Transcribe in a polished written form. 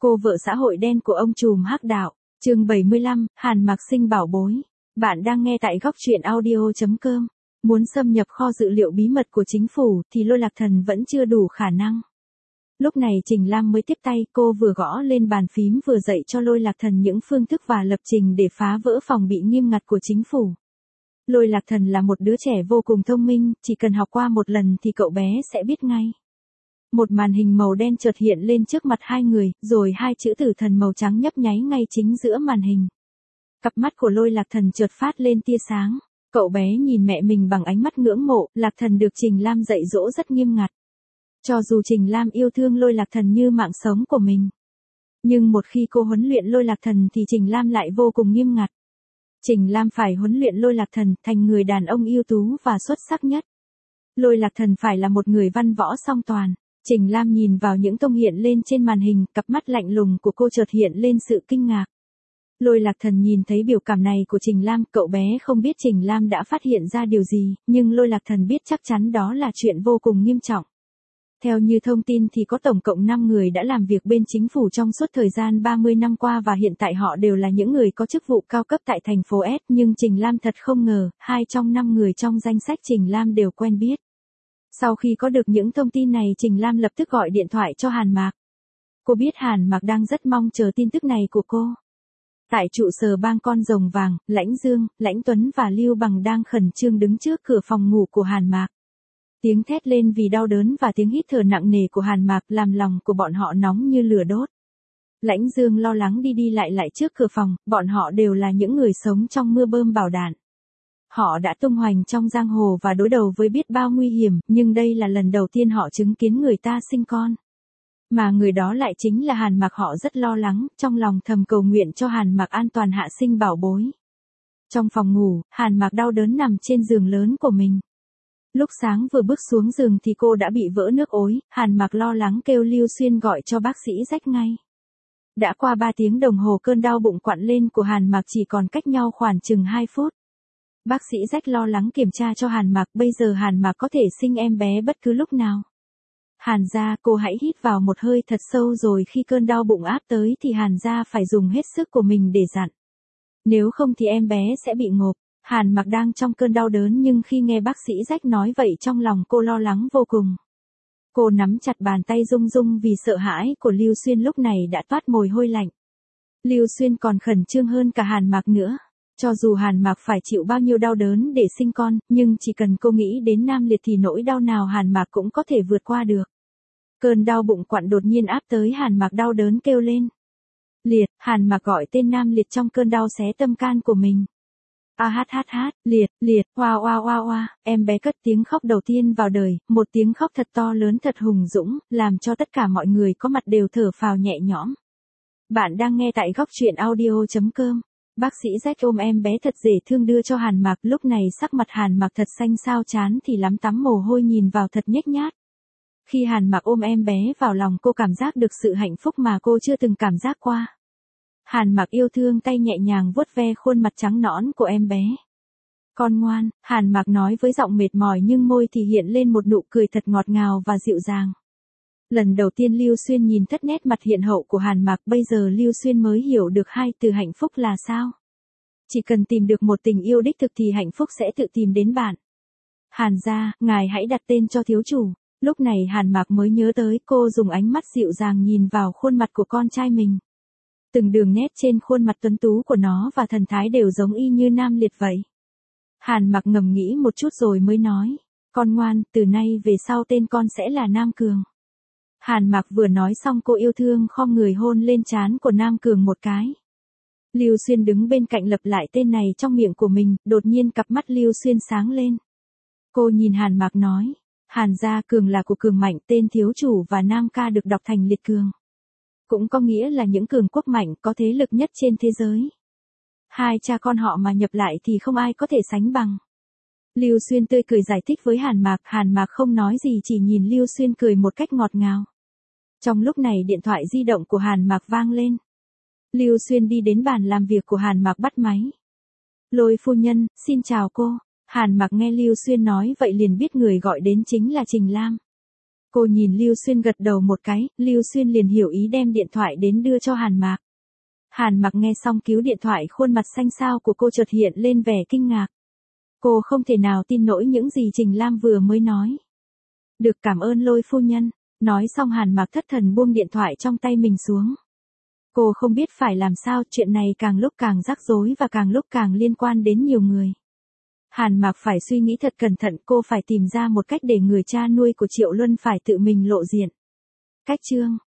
Cô vợ xã hội đen của ông trùm hắc đạo, chương 75, Hàn Mạc sinh bảo bối. Bạn đang nghe tại góc truyện audio.com. Muốn xâm nhập kho dữ liệu bí mật của chính phủ thì Lôi Lạc Thần vẫn chưa đủ khả năng. Lúc này Trình Lam mới tiếp tay, cô vừa gõ lên bàn phím vừa dạy cho Lôi Lạc Thần những phương thức và lập trình để phá vỡ phòng bị nghiêm ngặt của chính phủ. Lôi Lạc Thần là một đứa trẻ vô cùng thông minh, chỉ cần học qua một lần thì cậu bé sẽ biết ngay. Một màn hình màu đen chợt hiện lên trước mặt hai người, rồi hai chữ tử thần màu trắng nhấp nháy ngay chính giữa màn hình. Cặp mắt của Lôi Lạc Thần chợt phát lên tia sáng. Cậu bé nhìn mẹ mình bằng ánh mắt ngưỡng mộ, Lạc Thần được Trình Lam dạy dỗ rất nghiêm ngặt. Cho dù Trình Lam yêu thương Lôi Lạc Thần như mạng sống của mình, nhưng một khi cô huấn luyện Lôi Lạc Thần thì Trình Lam lại vô cùng nghiêm ngặt. Trình Lam phải huấn luyện Lôi Lạc Thần thành người đàn ông ưu tú và xuất sắc nhất. Lôi Lạc Thần phải là một người văn võ song toàn. Trình Lam nhìn vào những tông hiện lên trên màn hình, cặp mắt lạnh lùng của cô chợt hiện lên sự kinh ngạc. Lôi Lạc Thần nhìn thấy biểu cảm này của Trình Lam, cậu bé không biết Trình Lam đã phát hiện ra điều gì, nhưng Lôi Lạc Thần biết chắc chắn đó là chuyện vô cùng nghiêm trọng. Theo như thông tin thì có tổng cộng 5 người đã làm việc bên chính phủ trong suốt thời gian 30 năm qua và hiện tại họ đều là những người có chức vụ cao cấp tại thành phố S, nhưng Trình Lam thật không ngờ, 2 trong 5 người trong danh sách Trình Lam đều quen biết. Sau khi có được những thông tin này, Trình Lam lập tức gọi điện thoại cho Hàn Mạc. Cô biết Hàn Mạc đang rất mong chờ tin tức này của cô. Tại trụ sở bang con rồng vàng, Lãnh Dương, Lãnh Tuấn và Lưu Bằng đang khẩn trương đứng trước cửa phòng ngủ của Hàn Mạc. Tiếng thét lên vì đau đớn và tiếng hít thở nặng nề của Hàn Mạc làm lòng của bọn họ nóng như lửa đốt. Lãnh Dương lo lắng đi đi lại trước cửa phòng, bọn họ đều là những người sống trong mưa bom bão đạn. Họ đã tung hoành trong giang hồ và đối đầu với biết bao nguy hiểm, nhưng đây là lần đầu tiên họ chứng kiến người ta sinh con. Mà người đó lại chính là Hàn Mạc. Họ rất lo lắng, trong lòng thầm cầu nguyện cho Hàn Mạc an toàn hạ sinh bảo bối. Trong phòng ngủ, Hàn Mạc đau đớn nằm trên giường lớn của mình. Lúc sáng vừa bước xuống giường thì cô đã bị vỡ nước ối, Hàn Mạc lo lắng kêu Lưu Xuyên gọi cho bác sĩ Rách ngay. Đã qua 3 tiếng đồng hồ, cơn đau bụng quặn lên của Hàn Mạc chỉ còn cách nhau khoảng chừng 2 phút. Bác sĩ Rách lo lắng kiểm tra cho Hàn Mạc, bây giờ Hàn Mạc có thể sinh em bé bất cứ lúc nào. Hàn gia, cô hãy hít vào một hơi thật sâu rồi khi cơn đau bụng áp tới thì Hàn gia phải dùng hết sức của mình để dặn. Nếu không thì em bé sẽ bị ngộp. Hàn Mạc đang trong cơn đau đớn nhưng khi nghe bác sĩ Rách nói vậy trong lòng cô lo lắng vô cùng. Cô nắm chặt bàn tay rung rung vì sợ hãi của Lưu Xuyên lúc này đã toát mồ hôi lạnh. Lưu Xuyên còn khẩn trương hơn cả Hàn Mạc nữa. Cho dù Hàn Mạc phải chịu bao nhiêu đau đớn để sinh con, nhưng chỉ cần cô nghĩ đến Nam Liệt thì nỗi đau nào Hàn Mạc cũng có thể vượt qua được. Cơn đau bụng quặn đột nhiên áp tới, Hàn Mạc đau đớn kêu lên. Liệt, Hàn Mạc gọi tên Nam Liệt trong cơn đau xé tâm can của mình. Liệt, oa, em bé cất tiếng khóc đầu tiên vào đời, một tiếng khóc thật to lớn thật hùng dũng, làm cho tất cả mọi người có mặt đều thở phào nhẹ nhõm. Bạn đang nghe tại góc truyện audio.com. Bác sĩ Rách ôm em bé thật dễ thương đưa cho Hàn Mạc, lúc này sắc mặt Hàn Mạc thật xanh xao, chán thì lắm tắm mồ hôi, nhìn vào thật nhếch nhác. Khi Hàn Mạc ôm em bé vào lòng, cô cảm giác được sự hạnh phúc mà cô chưa từng cảm giác qua. Hàn Mạc yêu thương tay nhẹ nhàng vuốt ve khuôn mặt trắng nõn của em bé. Con ngoan, Hàn Mạc nói với giọng mệt mỏi nhưng môi thì hiện lên một nụ cười thật ngọt ngào và dịu dàng. Lần đầu tiên Lưu Xuyên nhìn thất nét mặt hiện hậu của Hàn Mạc, bây giờ Lưu Xuyên mới hiểu được hai từ hạnh phúc là sao. Chỉ cần tìm được một tình yêu đích thực thì hạnh phúc sẽ tự tìm đến bạn. Hàn gia, ngài hãy đặt tên cho thiếu chủ. Lúc này Hàn Mạc mới nhớ tới, cô dùng ánh mắt dịu dàng nhìn vào khuôn mặt của con trai mình. Từng đường nét trên khuôn mặt tuấn tú của nó và thần thái đều giống y như Nam Liệt vậy. Hàn Mạc ngầm nghĩ một chút rồi mới nói, con ngoan, từ nay về sau tên con sẽ là Nam Cường. Hàn Mạc vừa nói xong cô yêu thương khom người hôn lên trán của Nam Cường một cái. Lưu Xuyên đứng bên cạnh lặp lại tên này trong miệng của mình, đột nhiên cặp mắt Lưu Xuyên sáng lên. Cô nhìn Hàn Mạc nói, Hàn gia, Cường là của Cường mạnh, tên thiếu chủ và Nam ca được đọc thành Liệt Cường. Cũng có nghĩa là những cường quốc mạnh có thế lực nhất trên thế giới. Hai cha con họ mà nhập lại thì không ai có thể sánh bằng. Lưu Xuyên tươi cười giải thích với Hàn Mạc không nói gì, chỉ nhìn Lưu Xuyên cười một cách ngọt ngào. Trong lúc này điện thoại di động của Hàn Mạc vang lên. Lưu Xuyên đi đến bàn làm việc của Hàn Mạc bắt máy. Lôi phu nhân, xin chào cô. Hàn Mạc nghe Lưu Xuyên nói vậy liền biết người gọi đến chính là Trình Lam. Cô nhìn Lưu Xuyên gật đầu một cái, Lưu Xuyên liền hiểu ý đem điện thoại đến đưa cho Hàn Mạc. Hàn Mạc nghe xong cứu điện thoại, khuôn mặt xanh xao của cô chợt hiện lên vẻ kinh ngạc. Cô không thể nào tin nổi những gì Trình Lam vừa mới nói. Được, cảm ơn Lôi phu nhân. Nói xong Hàn Mạc thất thần buông điện thoại trong tay mình xuống. Cô không biết phải làm sao, chuyện này càng lúc càng rắc rối và càng lúc càng liên quan đến nhiều người. Hàn Mạc phải suy nghĩ thật cẩn thận, cô phải tìm ra một cách để người cha nuôi của Triệu Luân phải tự mình lộ diện. Cách chương